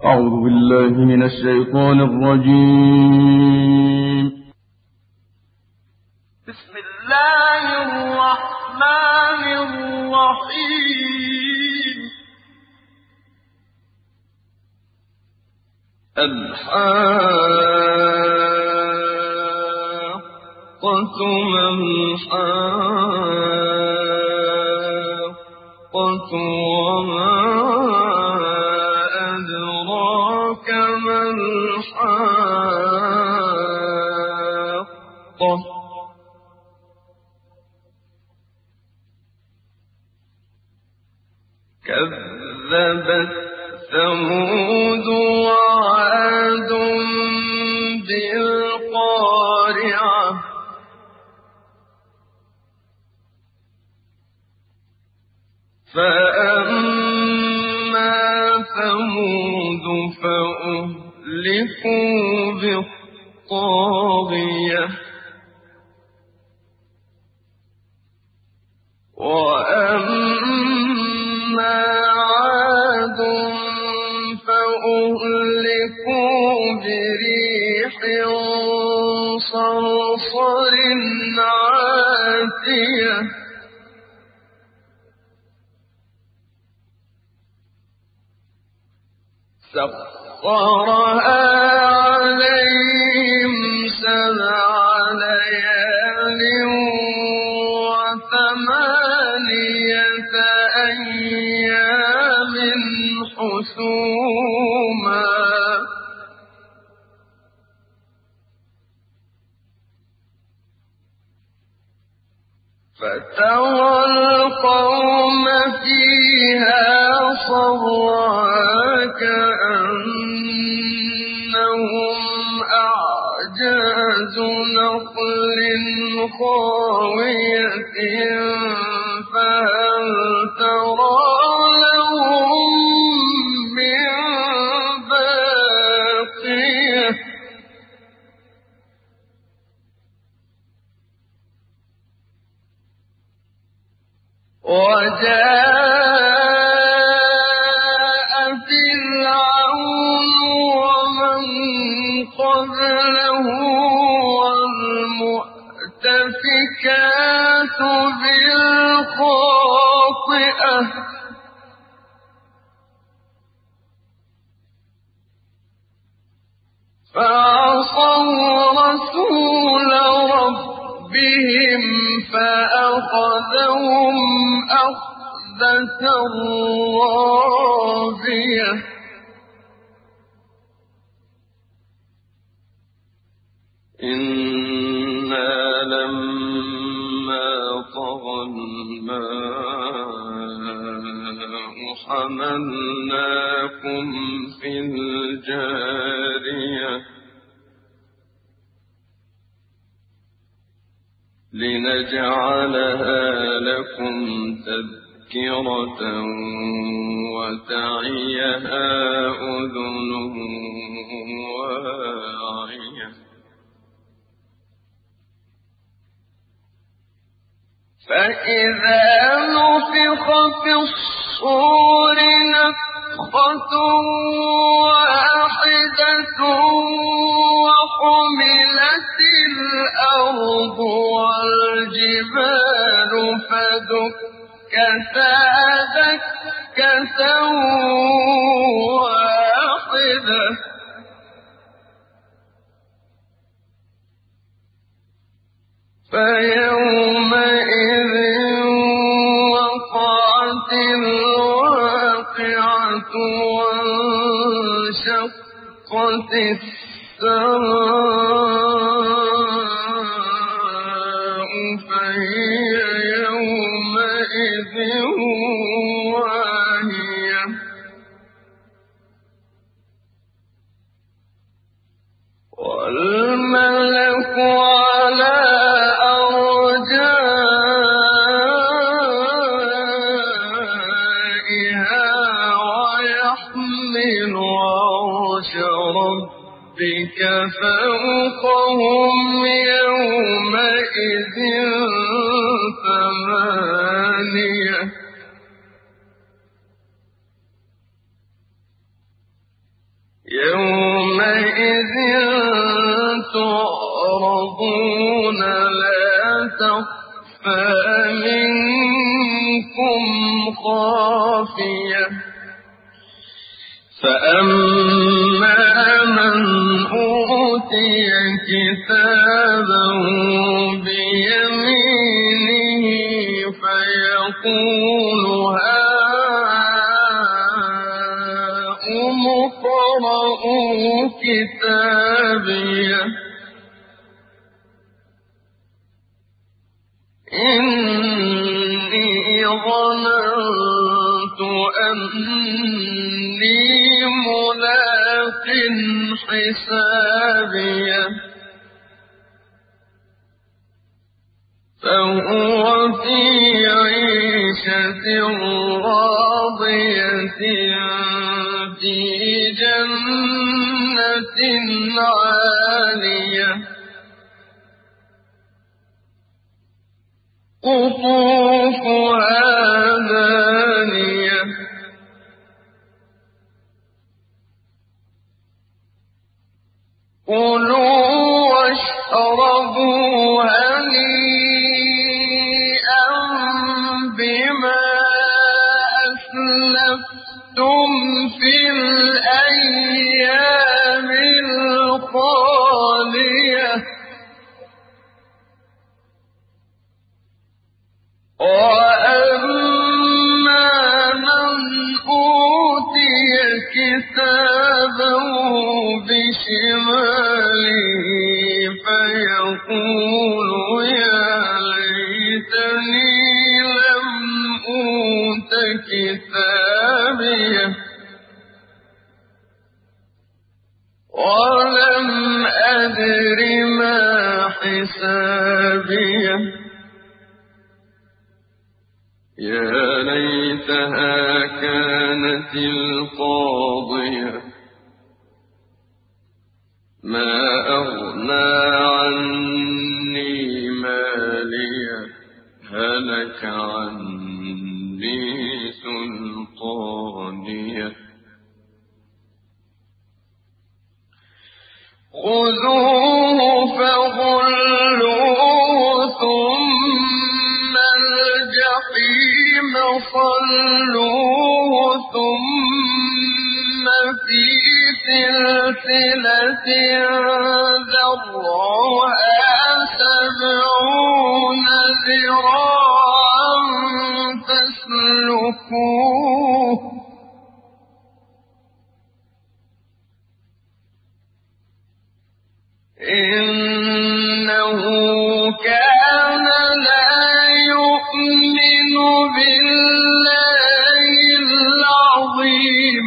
أعوذ بالله من الشيطان الرجيم. بسم الله الرحمن الرحيم. الحاقة ما الحاقة وما أدراك ما الحاقة كذبت ثمود وعاد بالقارعة فأما ثمود فأهلكوا بالطاغية وأما عاد فأهلكوا بريح صرصر عاتية سخرها عليهم 7 ليال و8 أيام حسوما فترى القوم فيها صرعا كأنهم أعجاز نخل خاوية فهل ترى لهم من باقية وجاء فرعون ومن قبله والمؤتفكات بالخاطئة فعصوا رسول ربهم فأخذهم أخذة رابية إنا لما طغى الماء حملناكم في الجارية لنجعلها لكم تذكرة وتعيها أذن واعية فإذا نفخ في الصور نفخة واحدة وحملت الأرض والجبال فدكتا دكة واحدة فيومئذ وقعت الواقعة وانشقت السماء فهي يومئذ واهية والملك على أرجائها ويحمل عرش ربك فوقهم يومئذ 8 يومئذ تعرضون لا تخفى منكم خافية فأما من أوتي كتابه بيمينه فيقول هاؤم اقرءوا كتابيه إني ظننت أني ملاق حسابيه فهو في عيشة راضية في جنة عالية قطوفها دانية كلوا واشربوا هنيئا بما أسلفتم في الأيام الخالية وأما من أوتي كتابه بشماله فيقول يا ليتني لم أوت كتابيه ولم أدر ما حسابيه يا ليتها كانت القاضية ما أغنى عني مالية هلك عني سلطانية خذوه فغلوه ثم الجحيم صلوه ثم في سلسلة ذرعها 70 ذراعا فاسلكوه إنه كان لا يؤمن بالله العظيم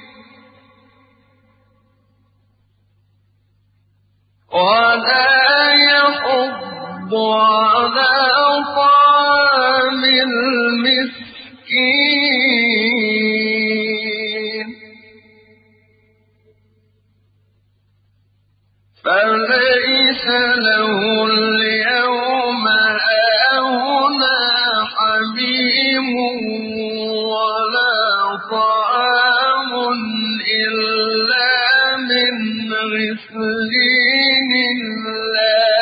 ولا يحض على طعام المسكين فليس له اليوم هاهنا حميم ولا طعام إلا من غسلين لا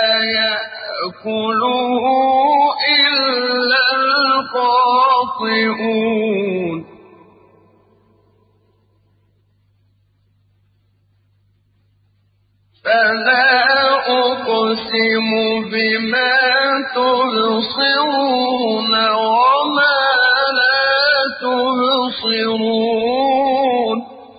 يأكله إلا الخاطئون فلا أقسم بما تبصرون وما لا تبصرون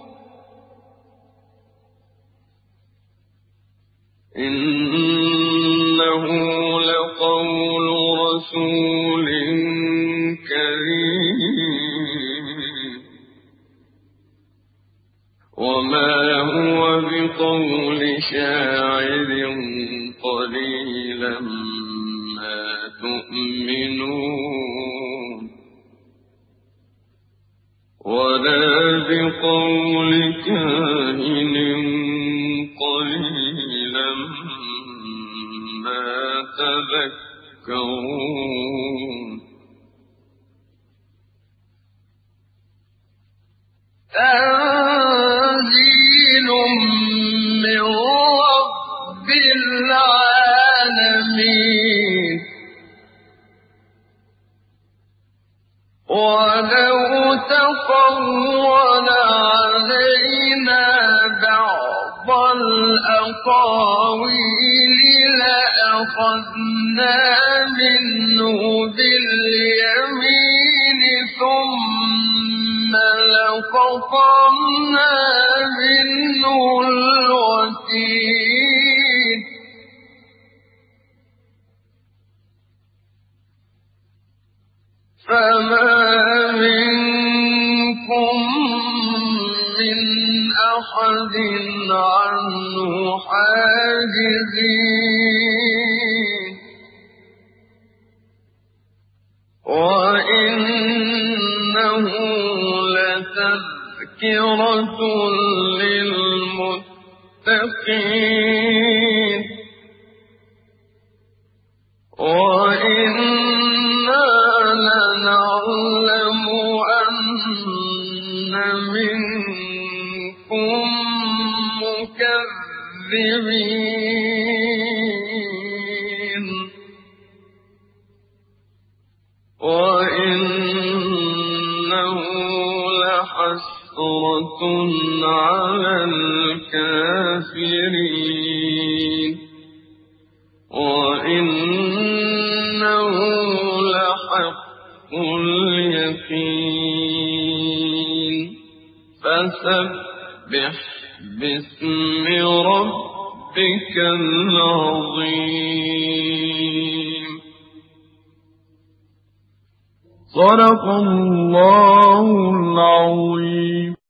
إنه لقول رسول كريم وما هو بقول شاعر قليلا ما تؤمنون ولا بقول كاهن قليلا ما تذكرون تنزيل تقول علينا بعض الأقاويل لأخذنا منه باليمين ثم لقطعنا منه الوتين فما منكم من أحد عنه حاجزين وإنه لتذكرة للمتقين وإنا لنعلم أن منكم مكذبين وإنه لحسرة على الكافرين وإنه لحق اليقين فسبح باسم ربك العظيم. صدق الله العظيم.